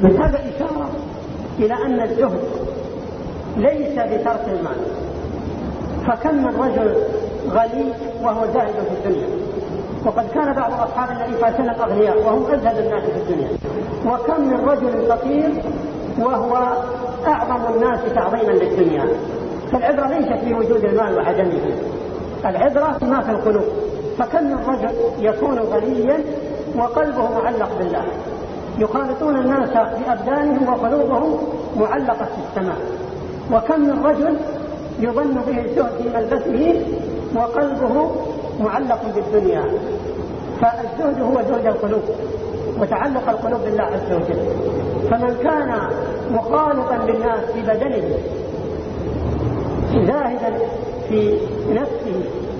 من هذا إشارة إلى أن الزهد ليس بترك المال، فكم من رجل غني وهو زاهد في الدنيا، وقد كان بعض أصحاب النبي صلى الله عليه وسلم أغنياء وهم أزهد الناس في الدنيا، وكم من رجل فقير وهو أعظم الناس تعظيما للدنيا. فالعبرة ليست في وجود المال وعدمه، العبرة ما في القلوب. فكم من رجل يكون غنيا وقلبه معلق بالله، يخالطون الناس بأبدانهم وقلوبهم معلقة في السماء. وكم من رجل يظن به الزهد في ملبسه وقلبه معلق بالدنيا. فالزهد هو زهد القلوب وتعلق القلوب بالله عز وجل. فمن كان مخالطا بالناس في بدنه زاهدا في نفسه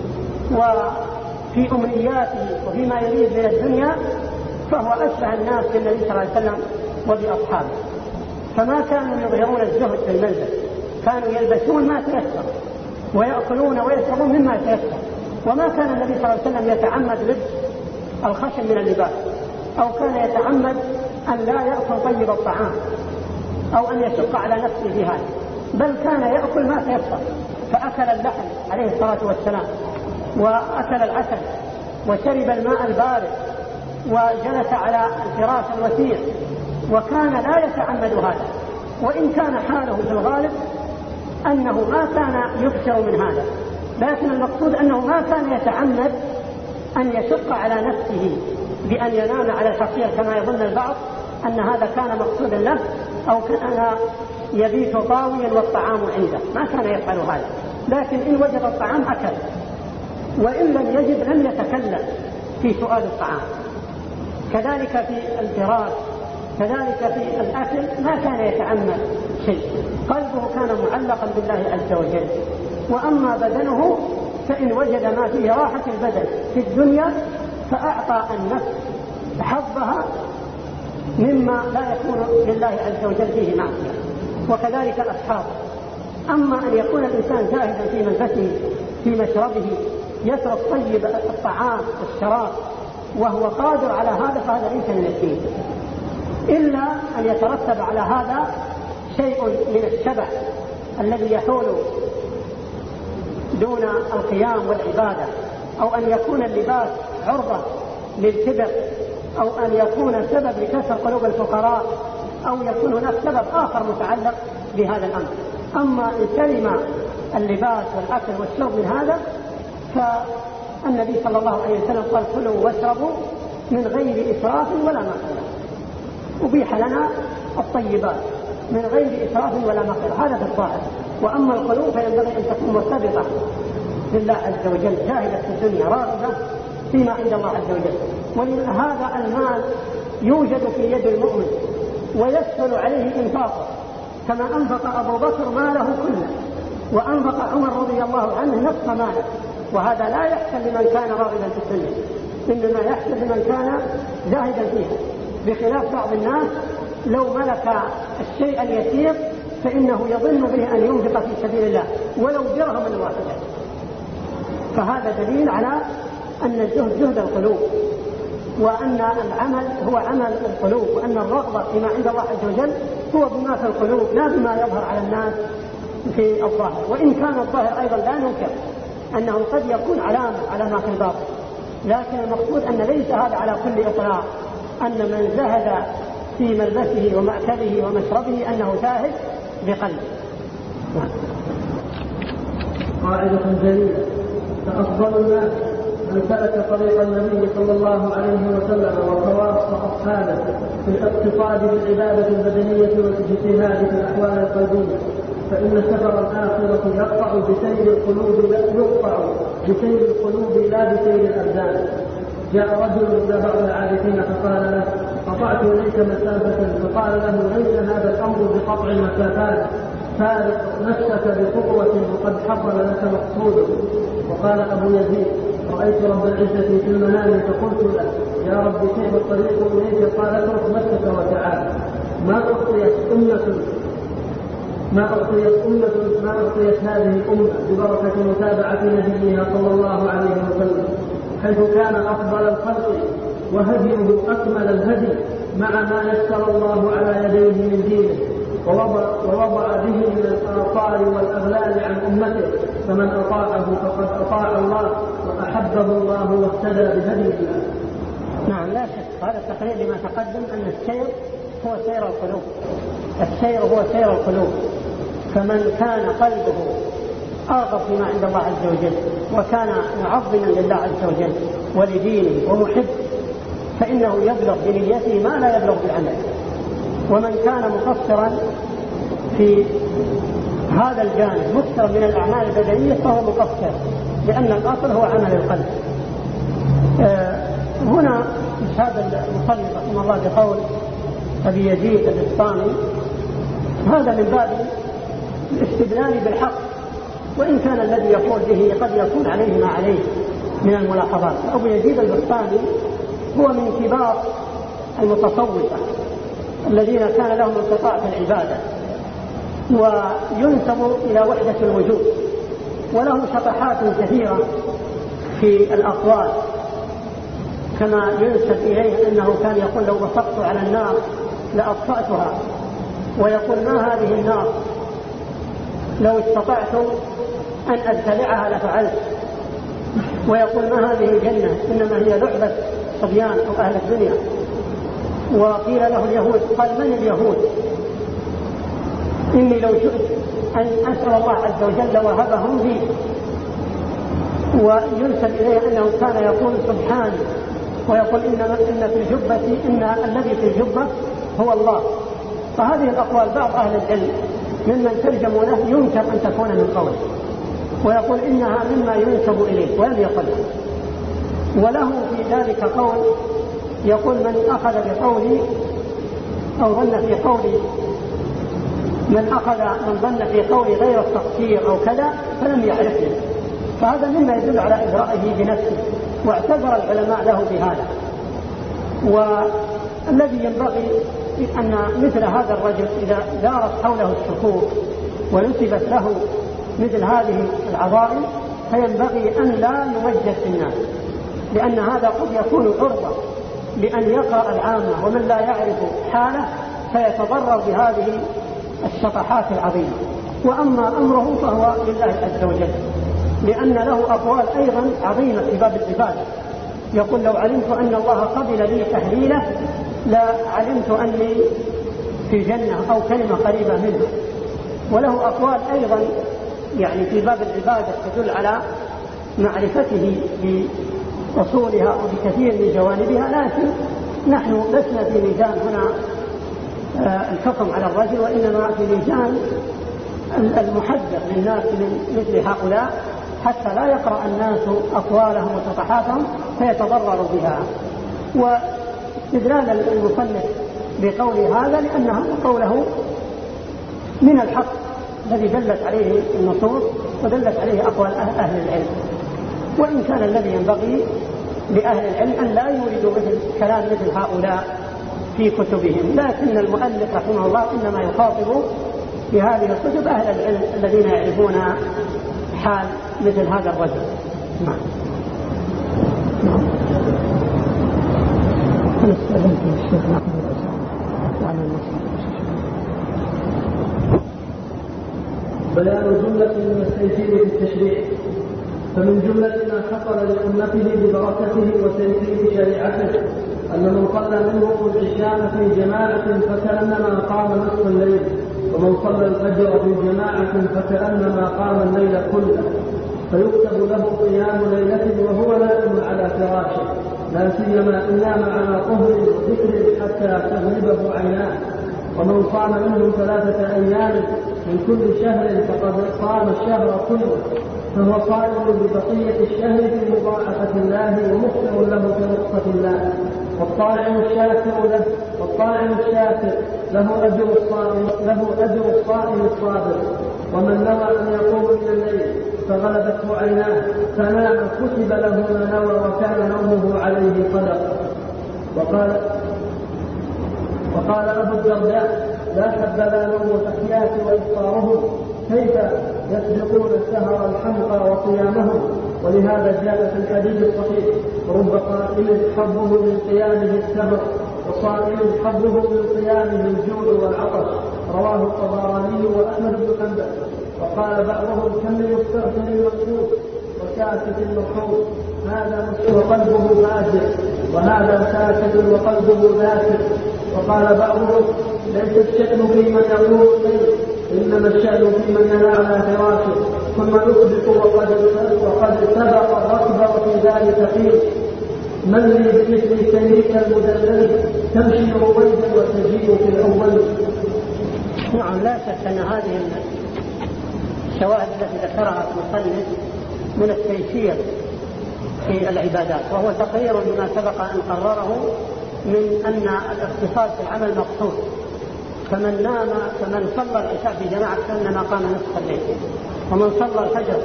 وفي أمنياته وفيما يريد من الدنيا فهو أشبه الناس بالنبي صلى الله عليه وسلم وبأصحابه. فما كانوا يظهرون الزهد في الملبس، كانوا يلبسون ما تيسر ويأكلون ويشربون مما تيسر. وما كان النبي صلى الله عليه وسلم يتعمد لبس الخشن من اللباس، أو كان يتعمد أن لا يأكل طيب الطعام أو أن يشق على نفسه بهذا، بل كان يأكل ما تيسر. فأكل اللحم عليه الصلاة والسلام، وأكل العسل، وشرب الماء البارد، وجلس على الفراش الوسيع، وكان لا يتعمد هذا. وإن كان حاله في الغالب أنه ما كان يكثر من هذا، لكن المقصود أنه ما كان يتعمد أن يشق على نفسه بأن ينام على الحصير كما يظن البعض أن هذا كان مقصودا له، أو كان يبيت طاويا والطعام عنده، ما كان يفعل هذا. لكن إن وجد الطعام أكل، وإن لم يجد لم يتكلم في سؤال الطعام. كذلك في الفراش، كذلك في الأكل ما كان يتعمد شيء، قلبه كان معلقا بالله عز وجل. وأما بدنه فإن وجد ما فيه راحة البدن في الدنيا فأعطى النفس حظها مما لا يكون لله عز وجل فيه معصية. وكذلك الأصحاب. أما أن يكون الإنسان زاهدا في ملبسه في مشربه، يترك طيب الطعام والشراب وهو قادر على هذا، فهذا ليس من الدين، إلا أن يترتب على هذا شيء من الشبع الذي يحول دون القيام والعبادة، أو أن يكون اللباس عرضة للكبر، أو أن يكون سبب لكسر قلوب الفقراء، أو يكون هناك سبب آخر متعلق بهذا الأمر. أما إن سلم اللباس والأكل والشرب من هذا فالنبي صلى الله عليه وسلم قال: كلوا واشربوا من غير إسراف ولا مخيلة. أبيح لنا الطيبات من غير إسراف ولا مخيلة، هذا في الظاهر. وأما القلوب فينبغي أن تكون مرتبطة بالله عز وجل، جاهدة في الدنيا راغبة فيما عند الله عز وجل. ولهذا المال يوجد في يد المؤمن ويسهل عليه إنفاقه، كما أنفق أبو بكر ماله كله، وأنفق عمر رضي الله عنه نصف ماله. وهذا لا يحصل لمن كان راغبا في الدنيا، إنما يحصل لمن كان زاهدا فيها. بخلاف بعض الناس لو ملك الشيء اليسير فإنه يظن به أن ينفق في سبيل الله ولو درهم واحدا. فهذا دليل على أن الزهد زهد القلوب، وأن العمل هو عمل القلوب، وأن الرغبة فيما عند الله عز وجل هو بما في القلوب لا بما يظهر على الناس في الظاهر. وإن كان الظاهر أيضا لا ننكر أنه قد يكون علامة على ما في الباطن، لكن المقصود أن ليس هذا على كل إطلاق أن من زهد في ملبسه ومأكله ومشربه أنه زاهد بقلبه. قاعدة جليلة: فأفضل الناس من سلك طريق النبي صلى الله عليه وسلم وخواص أصحابه في الاقتصاد بالعبادة البدنية والاجتهاد في الأحوال القلبية، فإن سفر الآخرة يقطع بسير القلوب لا بسير الأبدان. جاء رجل إلى بعض العارفين فقال له: قطعت إليك مسافة. فقال له: ليس هذا الأمر بقطع المسافات، فارق نفسك بخطوة وقد حصل لك مقصودك. وقال أبو يزيد: رأيت رب العزة في المنام فقلت له: يا رب كيف الطريق إليك؟ قال: اترك نفسك وتعالى. ما أعطيت هذه الأمة ببركة متابعة نبيها صلى الله عليه وسلم، حيث كان أفضل الخلق وهديه أكمل الهدي، مع ما يسر الله على يديه من دينه ووضع به من الآثار والأغلال عن أمته، فمن أطاعه فقد أطاع الله وأحبه الله واهتدى بهدي الله. نعم، لا شك هذا التقرير لما تقدم أن السير هو سير القلوب، السير هو سير القلوب. فمن كان قلبه آغر فيما عند الله عز وجل وكان معظما لله عز وجل ولدينه ومحب، فإنه يبلغ بنيته ما لا يبلغ بالعمل. ومن كان مقصرا في هذا الجانب مكثرا من الأعمال البدنية فهو مقصر، لأن الأصل هو عمل القلب. هنا هذا المصنف رحمه الله بقول أبي يزيد البسطامي هذا من باب الاستدلال بالحق، وإن كان الذي يقول به قد يكون عليه ما عليه من الملاحظات. أبو يزيد البسطامي هو من كبار المتصوفة الذين كان لهم انقطاع في العبادة، وينسب إلى وحدة الوجود، وله شطحات كثيرة في الأقوال، كما ينسب إليه أنه كان يقول لو بصقت على النار لأطفأتها، ويقول ما هذه النار لو استطعت أن أبتلعها لفعلت، ويقول ما هذه الجنة إنما هي لعبة صبيان أو أهل الدنيا. وقيل له اليهود قال من اليهود؟ إني لو شئت أن أسأل الله عز وجل وهبهم لي. وينسب إليه أنه كان يقول سبحان، ويقول إن في الجبة إن الذي في الجبة هو الله. فهذه الأقوال بعض أهل العلم ممن ترجموا له ينكر أن تكون من قوله، ويقول إنها مما ينسب إليه ولم يقله. وله في ذلك قول يقول من أخذ بقولي أو ظن في قولي من ظن في قولي غير التقصير أو كذا فلم يعرفني. فهذا مما يدل على إجرائه بنفسه، واعتذر العلماء له بهذا. والذي ينبغي أن مثل هذا الرجل إذا دارت حوله الشكوك ونسبت له مثل هذه العظائم فينبغي أن لا يوجه في الناس، لأن هذا قد يكون عرضة لأن يقرأ العامة ومن لا يعرف حاله فيتضرر بهذه الشطحات العظيمة. وأما أمره فهو لله عز وجل، لأن له أقوال أيضا عظيمة في باب العبادة. يقول لو علمت أن الله قبل لي تحليله لا علمت أني في جنة أو كلمة قريبة منها. وله أقوال أيضا يعني في باب العبادة تدل على معرفته بأصولها وبكثير من جوانبها، لكن نحن لسنا في ميزان هنا الحكم على الرجل، وإنما في ميزان المحذر للناس من مثل هؤلاء حتى لا يقرأ الناس أقوالهم وشطحاتهم فيتضرروا بها. واستدلال المصنف بقول هذا لأنه قوله من الحق الذي دلت عليه النصوص ودلت عليه أقوال أهل العلم. وإن كان الذي ينبغي لأهل العلم أن لا يوردوا مثل كلام مثل هؤلاء في كتبهم، لكن المؤلف رحمه الله إنما يخاطب في هذه الكتب أهل العلم الذين يعرفون حال مثل هذا الرجل. نعم. بيان جملة من التيسير في التشريع. فمن جملة ما حصل لأمته ببركته وتيسير شريعته أن من صلى منهم العشاء في جماعة فكأنما قام نصف الليل، ومن صلى الفجر في جماعة فكأنما قام الليل كله، فيكتب له قيام ليلة وهو نائم على فراشه، لا سيما إن نام على طهر وذكر حتى تغلبه عيناه. ومن صام منهم 3 أيام من كل شهر فقد صام الشهر كله، فهو صائم ببقية الشهر في مضاعفة الله ومخطئ له في رخصة الله. والطاعم الشاكر له أجر الصائم الصابر. ومن نوى أن يقوم من الليل فغلبته عيناه فنام كتب له ما نوى وكان نومه عليه صدقة. وقال أبو الدرداء لا حبذا نوم الأحياء وإفطارهم، كيف يسبقون السهر الحمقى وقيامهم. ولهذا جاء في الحديث الصحيح رب قائم حظه من قيامه السهر وصائم حظه من صيامه الجوع والعطش. رواه الطبراني وأحمد بن حنبل. وقال بعضهم كم يستغفر المقصود وساكت المقصود، هذا مسلم وقلبه فاجر، وهذا ساكت وقلبه ذاكر. وقال بعضهم ليس الشأن في من يقول الليل، إنما الشأن في من ينام على فراشه ثم يصبح وقد سبق الركب وفي ذلك قيل من لي بمثل سيرك المدلل تمشي رويدا وتجيء في الأول. نعم، لا شك أن هذه الشواهد التي ذكرها المصنف من التيسير في العبادات، وهو تقرير بما سبق أن قرره من أن الاقتصاد في العمل مقصود. فمن صلى العشاء في جماعة كأنما قام نصف الليل، ومن صلى الفجر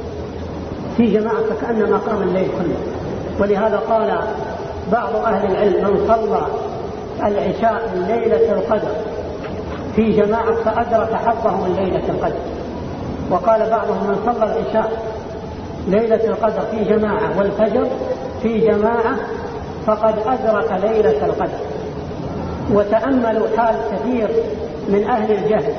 في جماعة كأنما قام الليل كله. ولهذا قال بعض أهل العلم من صلى العشاء ليلة القدر في جماعة فأدرك حظه من ليلة القدر. وقال بعضهم من صلى العشاء ليلة القدر في جماعة والفجر في جماعة فقد أدرك ليلة القدر. وتأملوا حال كثير من أهل الجهل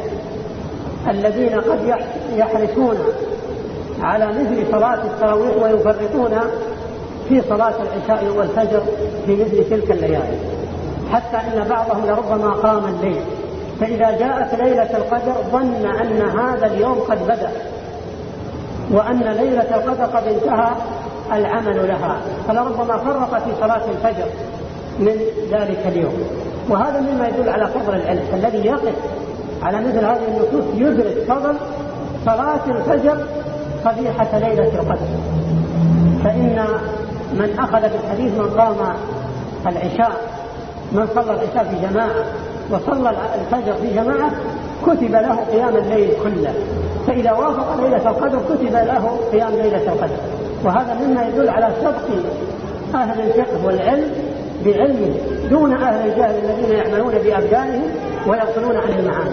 الذين قد يحرصون على مثل صلاة التراويح ويفرطون في صلاة العشاء والفجر في مثل تلك الليالي، حتى إن بعضهم لربما قام الليل، فإذا جاءت ليلة القدر ظن أن هذا اليوم قد بدأ وأن ليلة القدر قد انتهى العمل لها، فلربما فرط في صلاة الفجر من ذلك اليوم. وهذا مما يدل على فضل العلم، الذي يقف على مثل هذه النصوص يدرك فضل صلاة الفجر صبيحة ليلة القدر. فإن من أخذ بالحديث من قام العشاء، من صلى العشاء في جماعة وصلى الفجر في جماعة كتب له قيام الليل كله، فإذا وافق ليلة القدر كتب له قيام ليلة القدر. وهذا مما يدل على سبق أهل الفقه والعلم بعلمه دون أهل الجهل الذين يعملون بأبدانهم ويغفلون عن المعاني.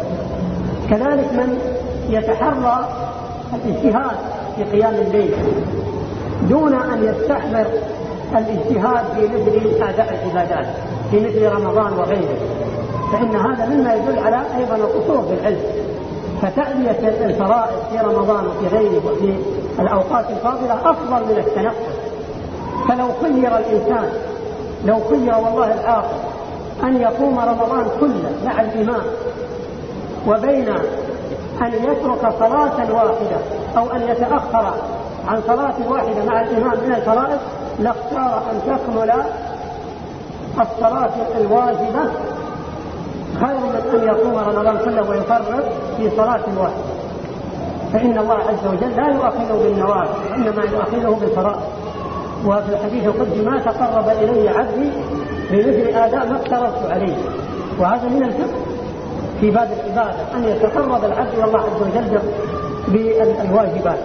كذلك من يتحرى الاجتهاد في قيام الليل دون أن يستحضر الاجتهاد في مثل أداء العبادات في مثل رمضان وغيره، فإن هذا مما يدل على أيضا القصور في العلم. فتأدية الفرائض في رمضان وفي غيره وفي الأوقات الفاضلة أفضل من التنقل. فلو خير الإنسان، لو خير والله العاقل أن يقوم رمضان كله مع الإمام وبين أن يترك صلاة واحدة أو أن يتأخر عن صلاة واحدة مع الإمام من الفرائض، لاختار أن تكمل الصلاة الواجبة خير من أن يقوم رمضان كله ويفرط في صلاة واحدة. فإن الله عز وجل لا يؤاخذه بالنوافل، إنما يؤاخذه بالفرائض. وفي الحديث القدسي ما تقرب إلي عبدي بمثل آداء ما افترضت عليه. وهذا من الفقه في باب العبادة أن يتقرب العبد إلى الله عز وجل بالواجبات.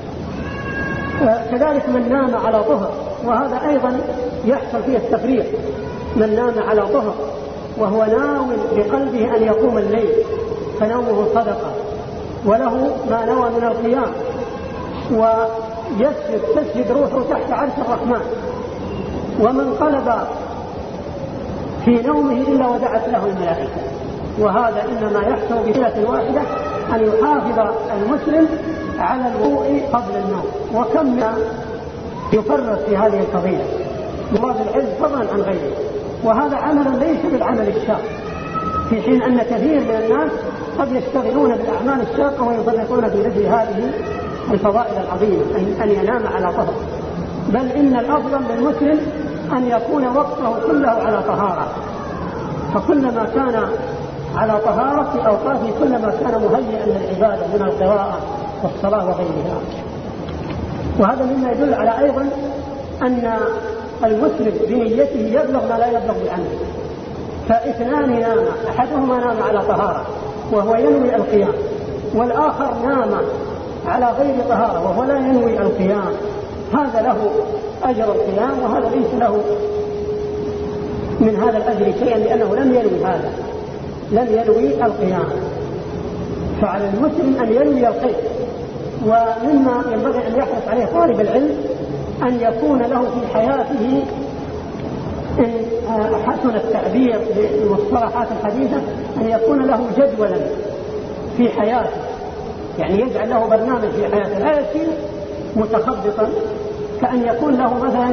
كذلك من نام على طهر، وهذا أيضا يحصل فيه التفريط. من نام على طهر وهو ناوٍ بقلبه أن يقوم الليل فنومه صدقة وله ما نوى من القيام، تسجد روحه تحت عرش الرحمن. ومن قلب في نومه إلا ودعت له الملائكة. وهذا إنما يحصل بصلة واحدة أن يحافظ المسلم على الوضوء قبل النوم. وكم يفرط في هذه الفضيلة مراد العلم فضلا عن غيره، وهذا عمل ليس بالعمل الشاق، في حين أن كثير من الناس قد يشتغلون بالأعمال الشاقة ويفرطون بمثل هذه الفضائل العظيمة أن ينام على طهر. بل إن الأفضل للمسلم أن يكون وقته كله على طهارة، فكلما كان على طهارة في أوقاته كلما كان مهيئا للعبادة من القراءة والصلاة وغيرها. وهذا مما يدل على أيضا أن المسلم بنيته يبلغ ما لا يبلغ بعمله. فاثنان نام، أحدهما نام على طهارة وهو ينوي القيام، والآخر نام على غير طهارة وهو لا ينوي القيام، هذا له أجر القيام وهذا ليس له من هذا الأجر شيئا لأنه لم ينوي القيام. فعلى المسلم أن ينوي الخير. ومما ينبغي أن يحرص عليه طالب العلم أن يكون له في حياته إن حسن التعبير بالمصطلحات الحديثة أن يكون له جدولا في حياته، يعني يجعل له برنامج في حياته، لا يصير متخبطا، كأن يكون له مثلا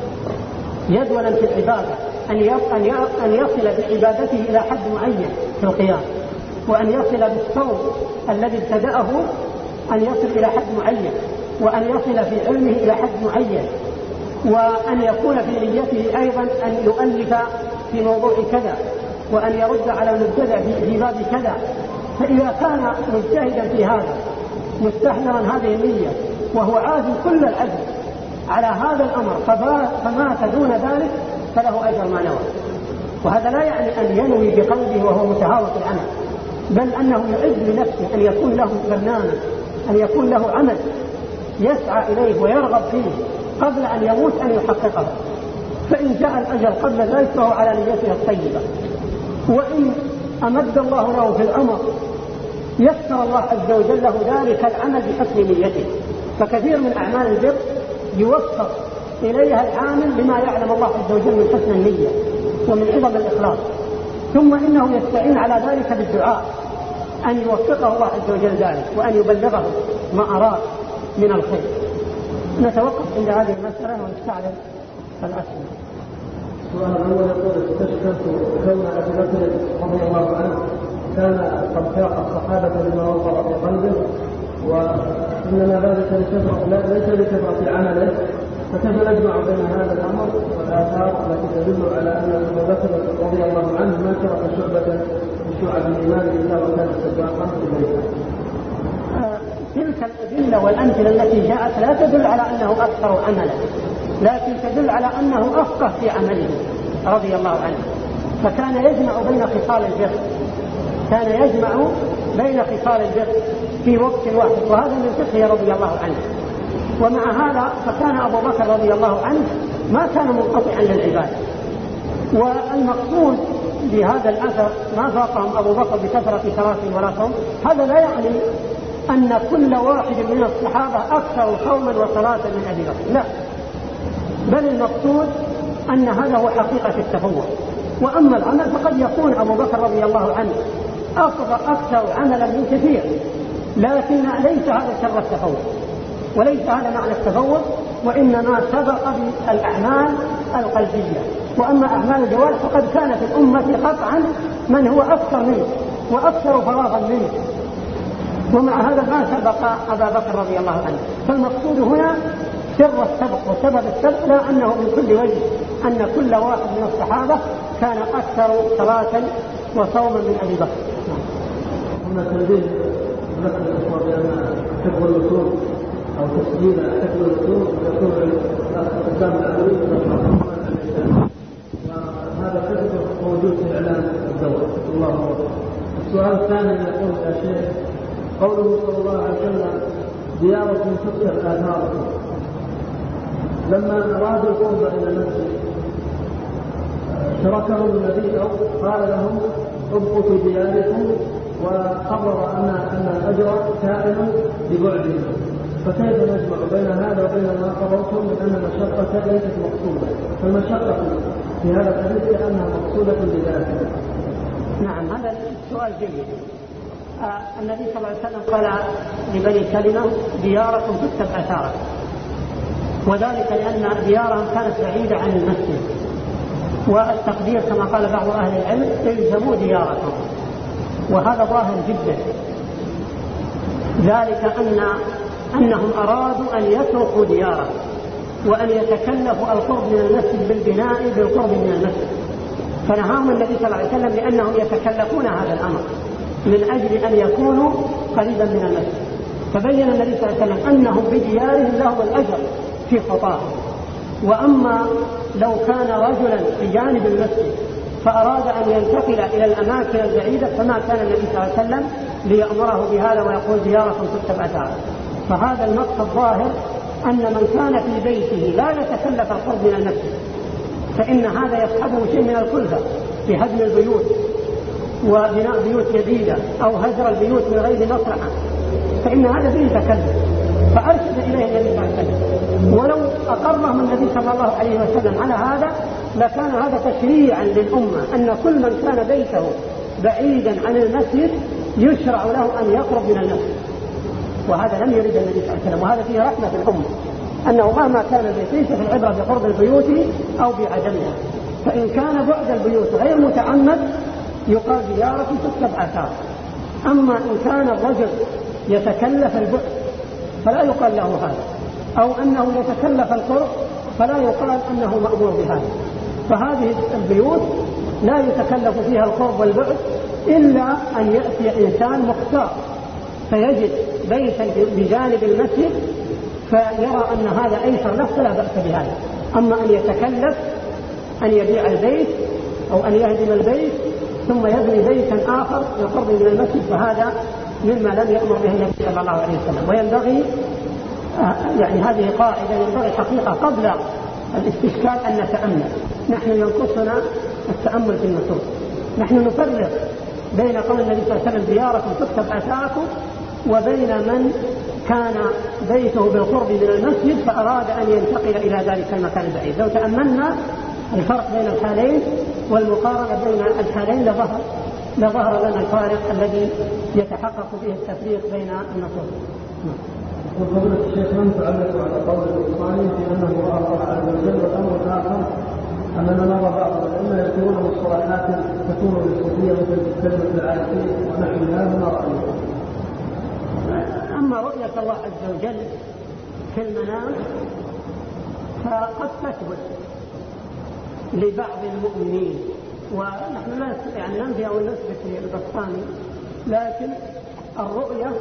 جدولا في العبادة، أن يصل بعبادته إلى حد معين في القيام، وأن يصل بالصوم الذي ابتدأه أن يصل إلى حد معين، وأن يصل في علمه إلى حد معين، وأن يكون في نيته أيضا أن يؤلف في موضوع كذا، وأن يرد على المبتدع في باب كذا. فإذا كان مجتهدا في هذا مستحضرا هذه النية وهو عازم كل العزم على هذا الأمر فمات دون ذلك فله أجر ما نوى. وهذا لا يعني أن ينوي بقلبه وهو متهاوى في العمل، بل أنه يعد لنفسه أن يكون له برنامج، أن يكون له عمل يسعى إليه ويرغب فيه قبل أن يموت أن يحققه. فإن جاء الأجل قبل ذلك فهو على نيته الطيبة، وإن أمد الله له في العمر يسر الله عز وجل له ذلك العمل بحسن نيته. فكثير من أعمال البر يوفق إليها العامل بما يعلم الله عز وجل من حسن النية ومن عظم الإخلاص، ثم إنه يستعين على ذلك بالدعاء أن يوفقه الله عز وجل ذلك وأن يبلغه ما أراد من الخير. نتوقف عند هذه المسألة ونستعرض الأسئلة. السؤال الأول يقول: استشكلت كون أبي بكر رضي الله عنه كان قد ساق الصحابة لما وقع في قلبه، وإنما ذلك ليس لكثرة عمله، فكيف نجمع بين هذا الأمر والآثار التي تدل على أن أبا بكر رضي الله عنه ما ترك شعبة من شعب الإيمان إلا وكان سباقا إليها؟ تلك الأدلة والأمثلة التي جاءت لا تدل على أنه أكثر عملا، لكن تدل على أنه أفقه في عمله رضي الله عنه. فكان يجمع بين خصال البر، كان يجمع بين خصال البر في وقت واحد، وهذا من فقهه رضي الله عنه. ومع هذا فكان أبو بكر رضي الله عنه ما كان منقطعا للعبادة. والمقصود بهذا الأثر ما فاقهم أبو بكر بكثرة صلاة ولا صوم، هذا لا يعني أن كل واحد من الصحابة أكثر صوما وصلاة من أبي بكر، لا، بل المقصود أن هذا هو حقيقة التفوق. وأما العمل فقد يكون أبو بكر رضي الله عنه أكثر عملا من كثير، لكن ليس هذا شر التفوق وليس هذا معنى التفوق، وإنما سبق بالأعمال القلبية. وأما أعمال الجوارح فقد كان في الأمة قطعا من هو أكثر منه وأكثر فراغا منه، ومع هذا ما سبق أبا بكر رضي الله عنه. فالمقصود هنا سر السبق وسبب السبق، لا أنه من كل وجه أن كل واحد من الصحابة كان أكثر صلاة وصوما من أبي بكر. هنا تنبيه ذكر الإخوة بأن حفظ الوصول أو تسجيل حفظ الوصول يكون الإسلام العملي وهذا حفظ موجود في إعلان الدولة. الله أكبر. السؤال الثاني يقول: يا شيخ، قوله صلى الله عليه وسلم: دياركم تكتب آثاركم، لما أرادوا القرب إلى المسجد تركهم النبي أو قال لهم ابقوا في دياركم، وقرر أن الأجر كائن ببعدهم، فكيف نجمع بين هذا وبين ما قررتم من أن المشقة ليست مقصودة؟ فالمشقة في هذا الحديث كأنها مقصودة بذاتها. نعم، هذا السؤال جيد. النبي صلى الله عليه وسلم قال لبني سلمة: دياركم تكتب آثاركم، وذلك لأن ديارهم كانت بعيدة عن المسجد، والتقدير كما قال بعض أهل العلم: الزموا دياركم. وهذا ظاهر جدا، ذلك أنهم أرادوا أن يتركوا ديارهم وأن يتكلفوا القرب من المسجد بالبناء بالقرب من المسجد، فنهاهم النبي صلى الله عليه وسلم لأنهم يتكلفون هذا الأمر من أجل أن يكونوا قريبا من المسجد. فبين النبي صلى الله عليه وسلم أنهم بديارهم لهم الأجر في خطاهم. وأما لو كان رجلا في جانب المسجد فأراد أن ينتقل إلى الأماكن البعيدة فما كان النبي صلى الله عليه وسلم ليأمره بهذا ويقول: دياركم تكتب آثاركم. فهذا النص الظاهر أن من كان في بيته لا يتكلف القرب من المسجد فإن هذا يصحبه شيء من الكلفة في هدم البيوت وبناء بيوت جديدة أو هجر البيوت من غير مصلحة، فإن هذا فيه تكلف. فأرشد إليه النبي صلى الله عليه وسلم، ولو أقرهم النبي صلى الله عليه وسلم على هذا لكان هذا تشريعا للأمة أن كل من كان بيته بعيدا عن المسجد يشرع له أن يقرب من المسجد، وهذا لم يرد النبي صلى الله عليه وسلم، وهذا فيه رحمة بالأمة أنه مهما كان البيت ليس في العبرة بقرب البيوت أو بعدمها. فإن كان بعد البيوت غير متعمد يقال زيارة في 7 آثار. أما إن كان الرجل يتكلف البعد فلا يقال له هذا، أو أنه يتكلف القرب فلا يقال أنه مأمور بهذا. فهذه البيوت لا يتكلف فيها القرب والبعد إلا أن يأتي إنسان مختار فيجد بيتا بجانب المسجد فيرى أن هذا أيسر له فلا بأس بهذا. أما أن يتكلف أن يبيع البيت أو أن يهدم البيت ثم يبني بيتا آخر يقرب من المسجد فهذا مما لم يأمر به النبي صلى الله عليه وسلم. وينبغي يعني هذه قاعدة ينبغي حقيقة قبل الاستشكال أن نتأمل. نحن ينقصنا التأمل في النصوص. نحن نفرق بين قول النبي صلى الله عليه وسلم زيارة تكتب آثاركم وبين من كان بيته بالقرب من المسجد فأراد أن ينتقل إلى ذلك المكان البعيد. لو تأملنا الفرق بين الحالين والمقارنة بين الحالين لظهر لنا الفارق الذي يتحقق به التفريق بين النصوص. وقول الشيخ من تعلق على قول الإسماعيلي في أنه رأى الله عز وجل، والأمر الآخر أننا نرى بعض العلماء يذكرون مصطلحات تكون للصوفية مثل كلمة العارفين ونحوها من رأيه. أما رؤية الله عز وجل في المنام فقد تثبت لبعض المؤمنين، ونحن لا يعني ننفي أو نثبت للبسطامي، لكن الرؤية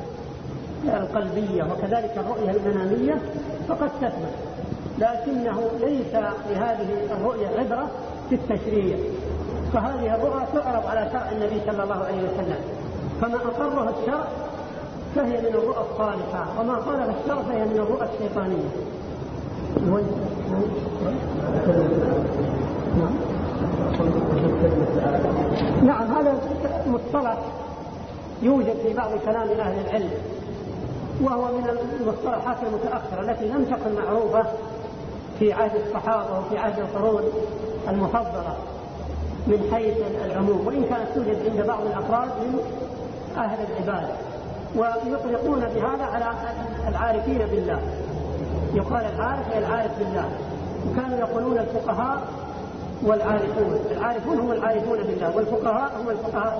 القلبية وكذلك الرؤية المنامية فقد تثبت، لكنه ليس لهذه الرؤية عبرة في التشريع. فهذه الرؤى تعرض على شرع النبي صلى الله عليه وسلم، فما أقره الشرع فهي من الرؤى الصالحة، وما خالف الشرع فهي من الرؤى الشيطانية. نعم، هذا مصطلح يوجد في بعض كلام أهل العلم، وهو من المصطلحات المتأخرة التي لم تكن معروفة في عهد الصحابة وفي عهد القرون المفضلة من حيث العموم، وإن كانت توجد عند بعض الأفراد من أهل العبادة، ويطلقون بهذا على العارفين بالله. يقال العارف هي العارف بالله، وكانوا يقولون الفقهاء والعارفون. العارفون هم العارفون بالله، والفقهاء هم الفقهاء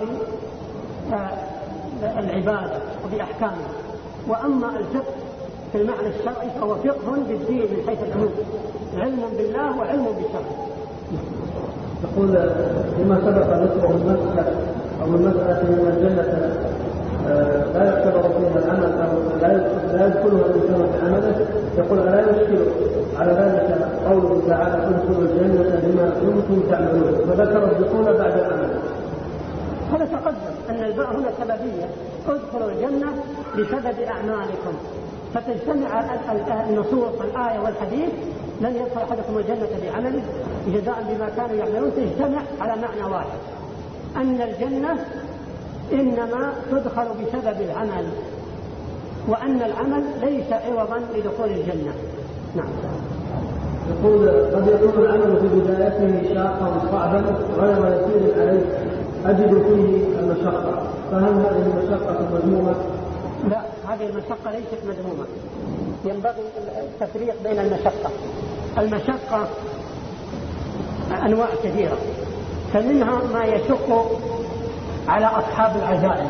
في العبادة وبأحكامها. وأما الفقه في المعنى الشرعي فهو فقه بالدين من حيث العموم، علم بالله وعلم بالشرع. يقول لما سبق ذكره المسألة أو المسألة من الجنة لا يعتبر فيها العمل أو لا يدخلها الإنسان في عمله، يقول لا يشكل على ذلك قوله تعالى ادخلوا الجنة بما كنتم تعملون، فذكر الدخول بعد العمل. هذا تقدم أن الباء هنا سببية، ادخلوا الجنة بسبب أعمالكم، فتجتمع النصوص الآية والحديث لن يدخل أحدكم الجنة بعمله جزاء بما كانوا يعملون، تجتمع على معنى واحد، أن الجنة إنما تدخل بسبب العمل، وأن العمل ليس عوضا لدخول الجنة. نعم. يقول قد يكون العمل في بدايته شاقا صعبا غير يسير عليه أجد فيه المشقة، فهل هذه المشقة مذمومة؟ لا، هذه المشقة ليست مذمومة. ينبغي التفريق بين المشقة. المشقة أنواع كثيرة، فمنها ما يشق على أصحاب العزائم،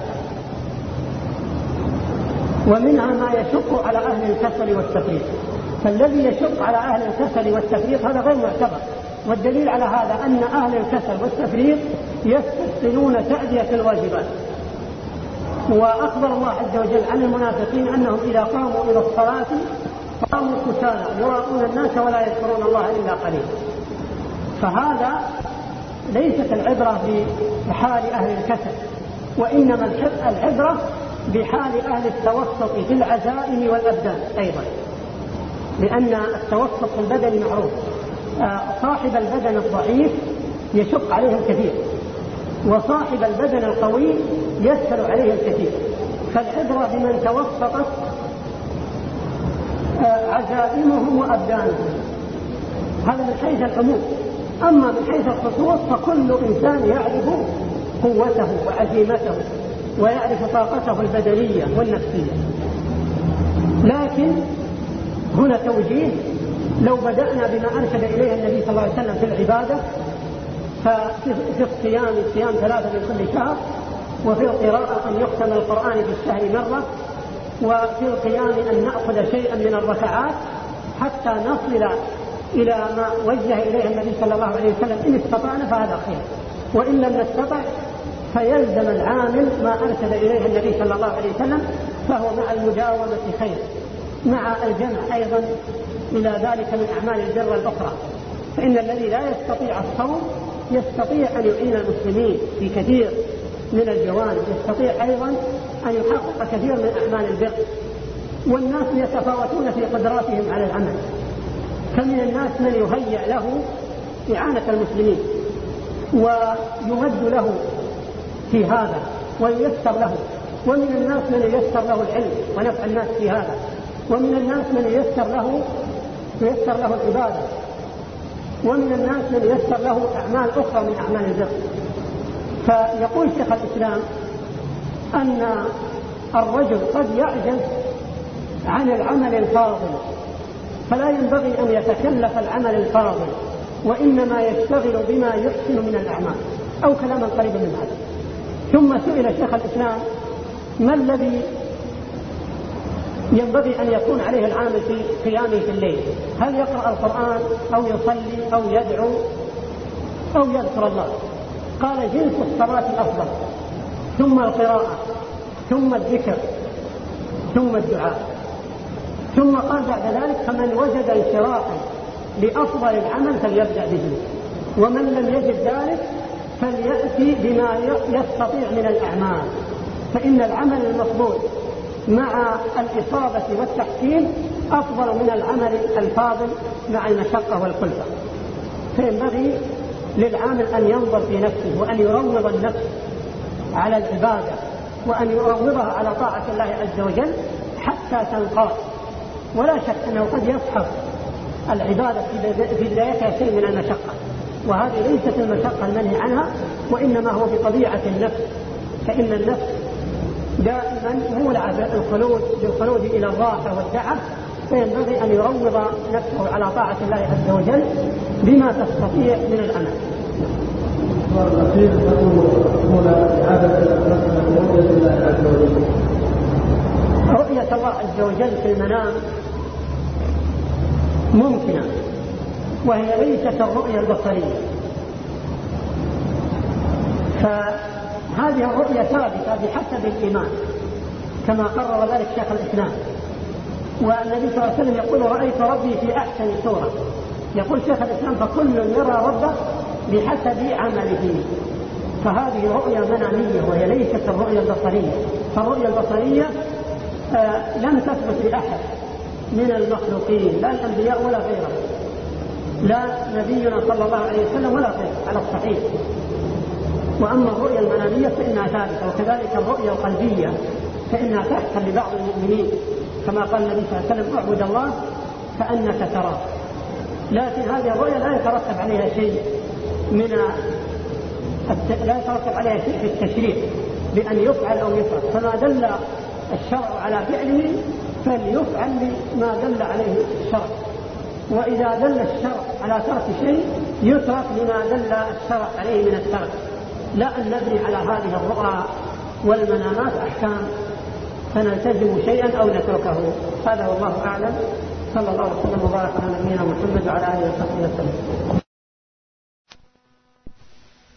ومنها ما يشق على أهل الكسل والتفريط. فالذي يشق على أهل الكسل والتفريط هذا غير معتبر، والدليل على هذا أن أهل الكسل والتفريط يستحسنون تأدية الواجبات. وأخبر الله عز وجل عن المنافقين أنهم إذا قاموا إلى الصلاة قاموا كسالى يراءون الناس ولا يذكرون الله إلا قليلا. فهذا ليست العبرة بحال أهل الكسل، وإنما العبرة بحال أهل التوسط في العزائم والأبدان أيضا، لأن التوسط في البدن معروف. صاحب البدن الضعيف يشق عليه الكثير، وصاحب البدن القوي يسهل عليه الكثير. فالعبرة بمن توسطت عزائمهم وأبدانهم، هذا من حيث العموم. أما من حيث الخصوص فكل إنسان يعرف قوته وعزيمته ويعرف طاقته البدنية والنفسية. لكن هنا توجيه، لو بدأنا بما أرشد إليه النبي صلى الله عليه وسلم في العبادة، ففي الصيام 3 من كل شهر، وفي القراءة أن يختم القرآن في الشهر مرة، وفي القيام أن نأخذ شيئا من الركعات حتى نصل إلى ما وجه إليه النبي صلى الله عليه وسلم إن استطعنا فهذا خير، وإن لم نستطع فيلزم العامل ما أرشد إليه النبي صلى الله عليه وسلم، فهو مع المداومة خير، مع الجمع أيضا إلى ذلك من أعمال البر الأخرى. فإن الذي لا يستطيع الصوم يستطيع أن يعين المسلمين في كثير من الجوانب، يستطيع أيضا أن يحقق كثير من أعمال البر. والناس يتفاوتون في قدراتهم على العمل، فمن الناس من يهيأ له إعانة المسلمين ويمد له في هذا وييسر له، ومن الناس من ييسر له العلم ونفع الناس في هذا، ومن الناس من ييسر له العبادة، ومن الناس من ييسر له أعمال أخرى من أعمال البر. فيقول شيخ الإسلام أن الرجل قد يعجز عن العمل الفاضل، فلا ينبغي أن يتكلف العمل الفاضل، وإنما يشتغل بما يحسن من الأعمال، أو كلاما قريبا من هذا. ثم سئل شيخ الإسلام ما الذي ينبغي أن يكون عليه العامل في قيامه في الليل؟ هل يقرأ القرآن أو يصلي أو يدعو أو يذكر الله؟ قال جنس الصلاة الأفضل، ثم القراءة، ثم الذكر، ثم الدعاء. ثم قال بعد ذلك فمن وجد انشراحا لأفضل العمل فليبدأ به، ومن لم يجد ذلك فليأتي بما يستطيع من الأعمال، فإن العمل المفضول مع الإصابة والتحسين أفضل من العمل الفاضل مع المشقة والكلفة. فينبغي للعامل أن ينظر في نفسه وأن يروض النفس على العبادة، وأن يروضها على طاعة الله عز وجل حتى تنقاد. ولا شك أنه قد يصحب العبادة في بدايتها شيء من المشقة، وهذه ليست المشقة المنهي عنها، وإنما هو بطبيعة النفس، فإن النفس دائما مولعة بالخلود إلى الراحة والتعب، فينبغي أن يروض نفسه على طاعة الله عز وجل بما تستطيع من العمل. رؤية الله عز وجل في المنام ممكنة، وهي ليست الرؤية البصرية، فهذه الرؤية ثابتة بحسب الإيمان كما قرر ذلك شيخ الإسلام. والنبي صلى الله عليه وسلم يقول رأيت ربي في أحسن صورة. يقول شيخ الإسلام فكل يرى ربه بحسب عمله، فهذه رؤية منامية وهي ليست الرؤية البصرية. فالرؤية البصرية لم تثبت لأحد من المخلوقين، لا الأنبياء ولا غيرهم، لا نبينا صلى الله عليه وسلم ولا غيره على الصحيح. وأما الرؤية المنامية فإنها ثابتة، وكذلك الرؤية القلبية فإنها تحصل لبعض المؤمنين، كما قال النبي صلى الله عليه وسلم اعبد الله كأنك تراه. لكن هذه الرؤية لا يترتب عليها شيء في التشريع بأن يفعل أو يترك، فما دل الشرع على فعله فليفعل ما دل عليه الشرع، وإذا دل الشرع على ترك شيء يترك لما دل الشرع عليه من الترك، لا أن نبني على هذه الرؤى والمنامات أحكام فنلتزم شيئا أو نتركه. هذا والله أعلم. صلى الله وسلم وبارك على نبينا محمد وعلى آله وصحبه وسلم.